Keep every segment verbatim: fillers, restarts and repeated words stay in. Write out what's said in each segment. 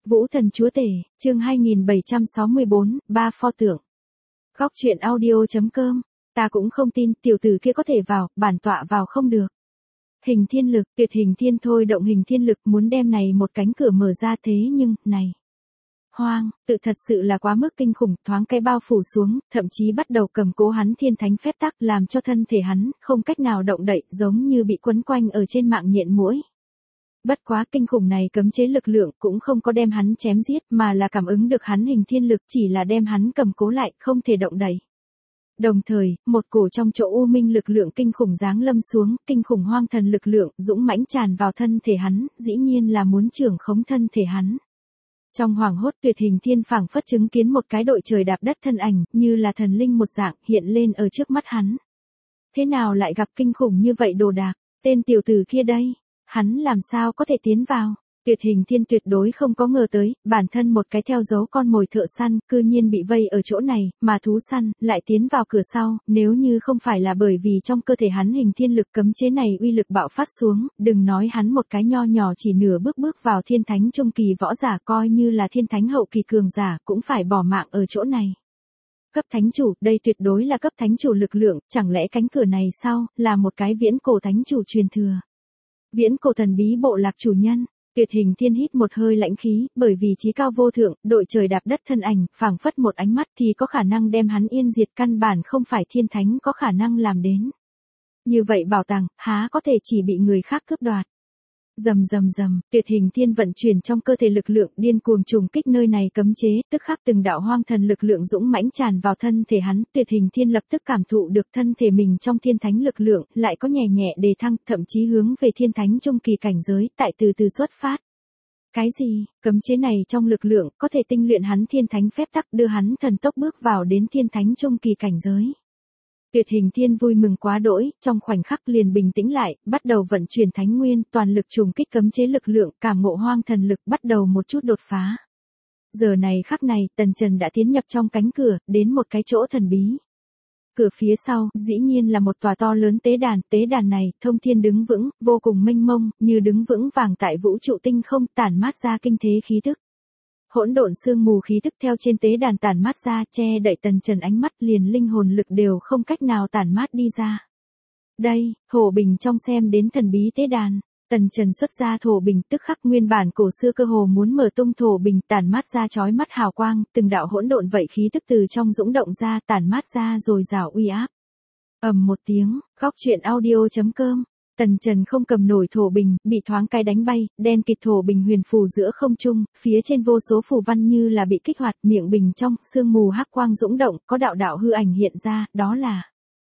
Vũ Thần Chúa Tể, chương hai nghìn bảy trăm sáu mươi bốn, ba pho tượng. Góc truyện audio.com, ta cũng không tin tiểu tử kia có thể vào, bản tọa vào không được. Hình thiên lực, tuyệt hình thiên thôi động hình thiên lực muốn đem này một cánh cửa mở ra thế nhưng, này. Hoang, tự thật sự là quá mức kinh khủng, thoáng cái bao phủ xuống, thậm chí bắt đầu cầm cố hắn thiên thánh phép tắc làm cho thân thể hắn không cách nào động đậy giống như bị quấn quanh ở trên mạng nhện muỗi. Bất quá kinh khủng này cấm chế lực lượng cũng không có đem hắn chém giết mà là cảm ứng được hắn hình thiên lực chỉ là đem hắn cầm cố lại không thể động đậy. Đồng thời, một cổ trong chỗ u minh lực lượng kinh khủng giáng lâm xuống, kinh khủng hoang thần lực lượng dũng mãnh tràn vào thân thể hắn, dĩ nhiên là muốn trưởng khống thân thể hắn. Trong hoàng hốt tuyệt hình thiên phảng phất chứng kiến một cái đội trời đạp đất thân ảnh, như là thần linh một dạng, hiện lên ở trước mắt hắn. Thế nào lại gặp kinh khủng như vậy đồ đạc, tên tiểu tử kia đây? Hắn làm sao có thể tiến vào? Tuyệt hình thiên tuyệt đối không có ngờ tới, bản thân một cái theo dấu con mồi thợ săn, cư nhiên bị vây ở chỗ này, mà thú săn, lại tiến vào cửa sau, nếu như không phải là bởi vì trong cơ thể hắn hình thiên lực cấm chế này uy lực bạo phát xuống, đừng nói hắn một cái nho nhỏ chỉ nửa bước bước vào thiên thánh trung kỳ võ giả coi như là thiên thánh hậu kỳ cường giả, cũng phải bỏ mạng ở chỗ này. Cấp thánh chủ, đây tuyệt đối là cấp thánh chủ lực lượng, chẳng lẽ cánh cửa này sau, là một cái viễn cổ thánh chủ truyền thừa. Viễn cổ thần bí bộ lạc chủ nhân, tuyệt hình thiên hít một hơi lãnh khí, bởi vì chí cao vô thượng, đội trời đạp đất thân ảnh, phảng phất một ánh mắt thì có khả năng đem hắn yên diệt căn bản không phải thiên thánh có khả năng làm đến. Như vậy bảo tàng, há có thể chỉ bị người khác cướp đoạt. Rầm rầm rầm, tuyệt hình thiên vận chuyển trong cơ thể lực lượng điên cuồng trùng kích nơi này cấm chế, tức khắc từng đạo hoang thần lực lượng dũng mãnh tràn vào thân thể hắn, tuyệt hình thiên lập tức cảm thụ được thân thể mình trong thiên thánh lực lượng, lại có nhẹ nhẹ đề thăng, thậm chí hướng về thiên thánh trung kỳ cảnh giới, tại từ từ xuất phát. Cái gì, cấm chế này trong lực lượng, có thể tinh luyện hắn thiên thánh phép tắc đưa hắn thần tốc bước vào đến thiên thánh trung kỳ cảnh giới. Tuyệt hình thiên vui mừng quá đỗi, trong khoảnh khắc liền bình tĩnh lại, bắt đầu vận chuyển thánh nguyên, toàn lực trùng kích cấm chế lực lượng, cảm ngộ hoang thần lực bắt đầu một chút đột phá. Giờ này khắc này, Tần Trần đã tiến nhập trong cánh cửa, đến một cái chỗ thần bí. Cửa phía sau, dĩ nhiên là một tòa to lớn tế đàn, tế đàn này, thông thiên đứng vững, vô cùng mênh mông, như đứng vững vàng tại vũ trụ tinh không, tản mát ra kinh thế khí tức. Hỗn độn sương mù khí tức theo trên tế đàn tản mát ra, che đậy Tần Trần ánh mắt liền linh hồn lực đều không cách nào tản mát đi ra. Đây, thổ bình trong xem đến thần bí tế đàn, Tần Trần xuất ra thổ bình tức khắc nguyên bản cổ xưa cơ hồ muốn mở tung thổ bình tản mát ra chói mắt hào quang, từng đạo hỗn độn vậy khí tức từ trong dũng động ra tản mát ra rồi rào uy áp. Ầm một tiếng, góc truyện audio.com. Tần Trần không cầm nổi thổ bình, bị thoáng cái đánh bay, đen kịt thổ bình huyền phù giữa không trung, phía trên vô số phù văn như là bị kích hoạt, miệng bình trong, sương mù hắc quang dũng động, có đạo đạo hư ảnh hiện ra, đó là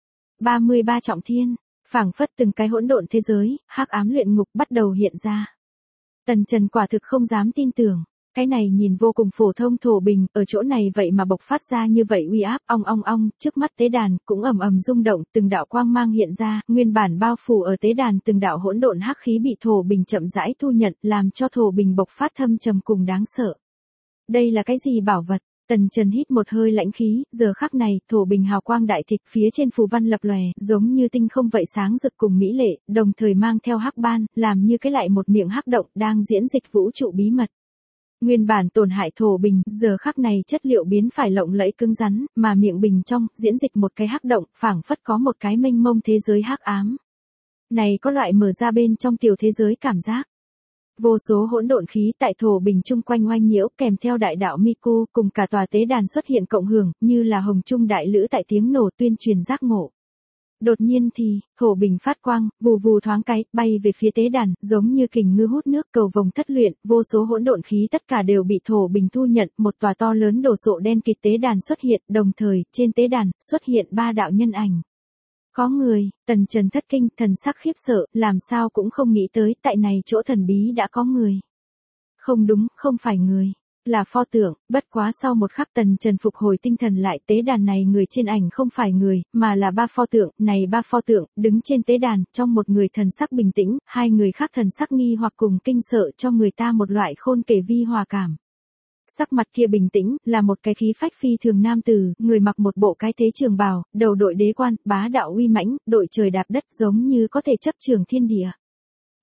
ba mươi ba trọng thiên, phảng phất từng cái hỗn độn thế giới, hắc ám luyện ngục bắt đầu hiện ra. Tần Trần quả thực không dám tin tưởng. Cái này nhìn vô cùng phổ thông thổ bình, ở chỗ này vậy mà bộc phát ra như vậy uy áp, ong ong ong, trước mắt tế đàn cũng ầm ầm rung động, từng đạo quang mang hiện ra, nguyên bản bao phủ ở tế đàn từng đạo hỗn độn hắc khí bị thổ bình chậm rãi thu nhận, làm cho thổ bình bộc phát thâm trầm cùng đáng sợ. Đây là cái gì bảo vật? Tần Trần hít một hơi lãnh khí, giờ khắc này, thổ bình hào quang đại thịnh, phía trên phù văn lập lòe, giống như tinh không vậy sáng rực cùng mỹ lệ, đồng thời mang theo hắc ban, làm như cái lại một miệng hắc động đang diễn dịch vũ trụ bí mật. Nguyên bản tổn hại thổ bình, giờ khắc này chất liệu biến phải lộng lẫy cứng rắn, mà miệng bình trong, diễn dịch một cái hắc động, phảng phất có một cái mênh mông thế giới hắc ám. Này có loại mở ra bên trong tiểu thế giới cảm giác. Vô số hỗn độn khí tại thổ bình chung quanh oanh nhiễu, kèm theo đại đạo Miku, cùng cả tòa tế đàn xuất hiện cộng hưởng, như là hồng trung đại lữ tại tiếng nổ tuyên truyền giác ngộ. Đột nhiên thì, thổ bình phát quang, vù vù thoáng cái, bay về phía tế đàn, giống như kình ngư hút nước, cầu vồng thất luyện, vô số hỗn độn khí tất cả đều bị thổ bình thu nhận, một tòa to lớn đồ sộ đen kịt tế đàn xuất hiện, đồng thời, trên tế đàn, xuất hiện ba đạo nhân ảnh. Có người, Tần Trần thất kinh, thần sắc khiếp sợ, làm sao cũng không nghĩ tới, tại này chỗ thần bí đã có người. Không đúng, không phải người. Là pho tượng, bất quá sau một khắc Tần Trần phục hồi tinh thần lại, tế đàn này người trên ảnh không phải người, mà là ba pho tượng, này ba pho tượng, đứng trên tế đàn, trong một người thần sắc bình tĩnh, hai người khác thần sắc nghi hoặc cùng kinh sợ cho người ta một loại khôn kể vi hòa cảm. Sắc mặt kia bình tĩnh, là một cái khí phách phi thường nam tử, người mặc một bộ cái thế trường bào, đầu đội đế quan, bá đạo uy mãnh, đội trời đạp đất giống như có thể chấp trường thiên địa.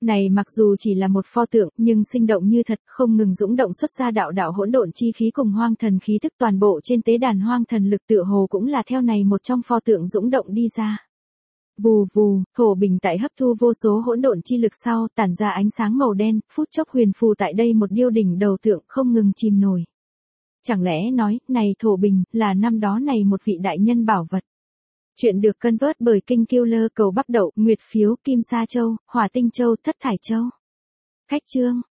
Này mặc dù chỉ là một pho tượng, nhưng sinh động như thật, không ngừng dũng động xuất ra đạo đạo hỗn độn chi khí cùng hoang thần khí tức, toàn bộ trên tế đàn hoang thần lực tựa hồ cũng là theo này một trong pho tượng dũng động đi ra. Vù vù, thổ bình tại hấp thu vô số hỗn độn chi lực sau, tản ra ánh sáng màu đen, phút chốc huyền phù tại đây một điêu đỉnh đầu tượng không ngừng chìm nổi. Chẳng lẽ nói, này thổ bình, là năm đó này một vị đại nhân bảo vật. Chuyện được cân vớt bởi Kinh Killer, cầu bắp đậu, nguyệt phiếu, kim sa châu, hỏa tinh châu, thất thải châu. Khách chương.